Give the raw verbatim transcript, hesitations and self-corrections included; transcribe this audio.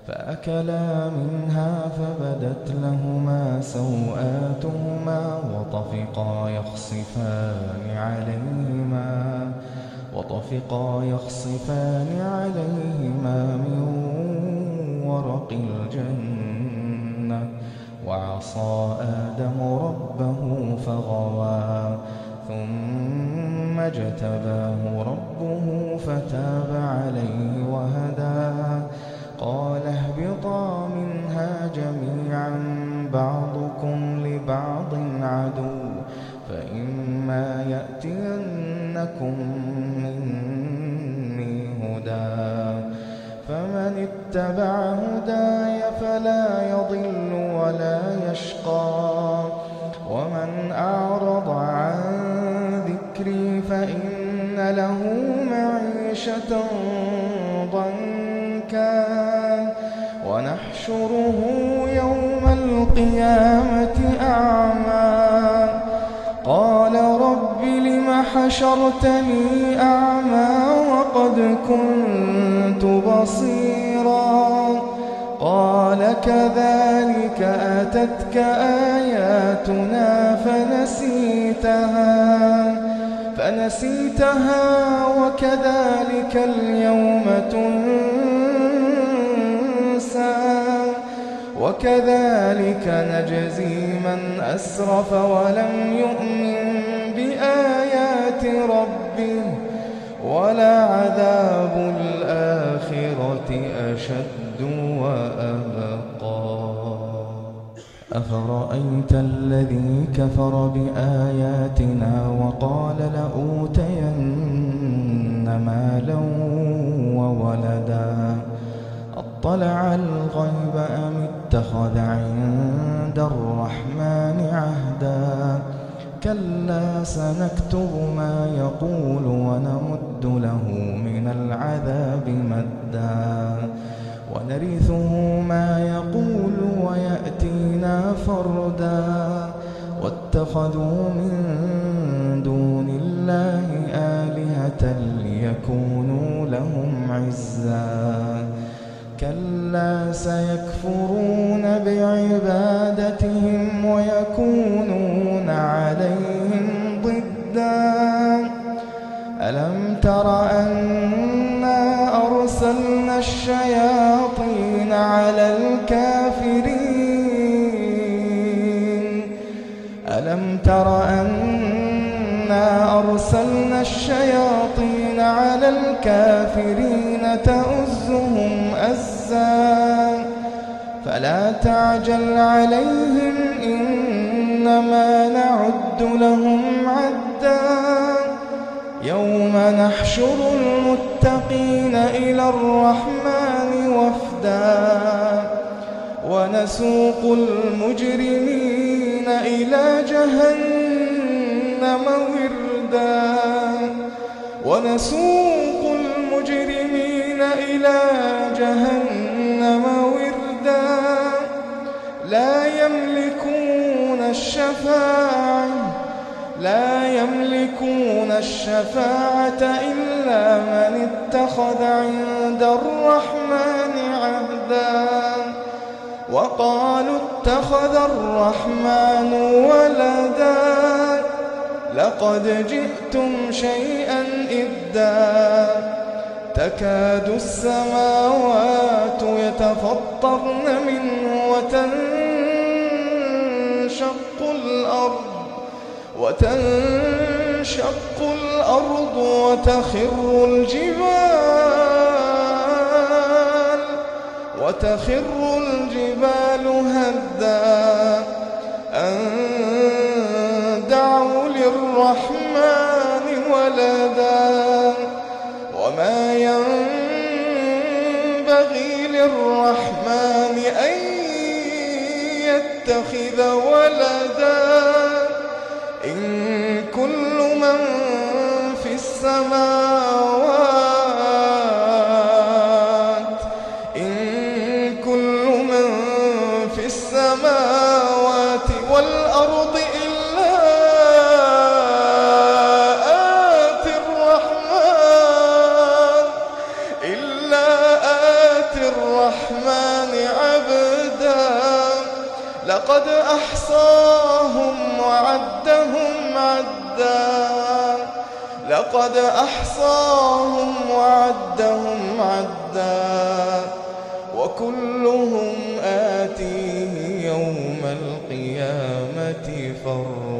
فأكلا منها فبدت لهما سوآتهما وطفقا يخصفان عليهما وطفقا يخصفان عليهما من ورق الجنة وعصى آدم ربه فغوى ثم اجتباه ربه فتاب عليه وهدى قال اهبطا منها جميعا بعضكم لبعض عدو فإما يأتينكم مني هدى فمن اتبع هداي فلا يضل ولا يشقى ومن أعرض عن ذكري فإن له معيشة ضنكا ونحشره يوم القيامة أعمى قال رب لم حشرتني أعمى وقد كنت بصيرا قال كذلك أتتك آياتنا فنسيتها فنسيتها وكذلك اليوم تنسى وكذلك نجزي من أسرف ولم يؤمن بآيات ربه ولعذاب الآخرة أشد وأبقى أفرأيت الذي كفر بآياتنا وقال لأوتين مالا وولدا أطلع الغيب أم اتخذ عند الرحمن عهدا كلا سنكتب ما يقول ونمد له من العذاب مدا ونرثه ما يقول ويأتينا فردا واتخذوا من دون الله آلهة ليكونوا لهم عزا كلا سيكفرون بعبادتهم ويكونون عليهم ضدا ألم تر أنا أرسلنا الشياطين على الكافرين ألم تر أنا أرسلنا الشياطين على الكافرين تؤزهم أزا فلا تعجل عليهم إنما نعد لهم عدا يوم نحشر المتقين إلى الرحمن وفدا ونسوق المجرمين إلى جهنم وردا ونسوق المجرمين إلى جهنم وردا لا يملكون الشفاعة لا يملكون الشفاعة إلا من اتخذ عند الرحمن عهدا وقالوا اتخذ الرحمن ولدا لقد جئتم شيئا إدا تكاد السماوات يتفطرن منه وتنشق الأرض وتنشق الأرض وتخر الجبال وتخر الجبال هدا أن دعوا للرحمن ولدا وما ينبغي للرحمن أن يتخذ ولدا إن كل من في السماوات إن كل من في السماوات والأرض إلا آتي الرحمن إلا آتي الرحمن للرحمن عبدا لقد أحصاهم وعدهم عدا لقد أحصاهم وعدهم عدا وكلهم آتيه يوم القيامة فردا.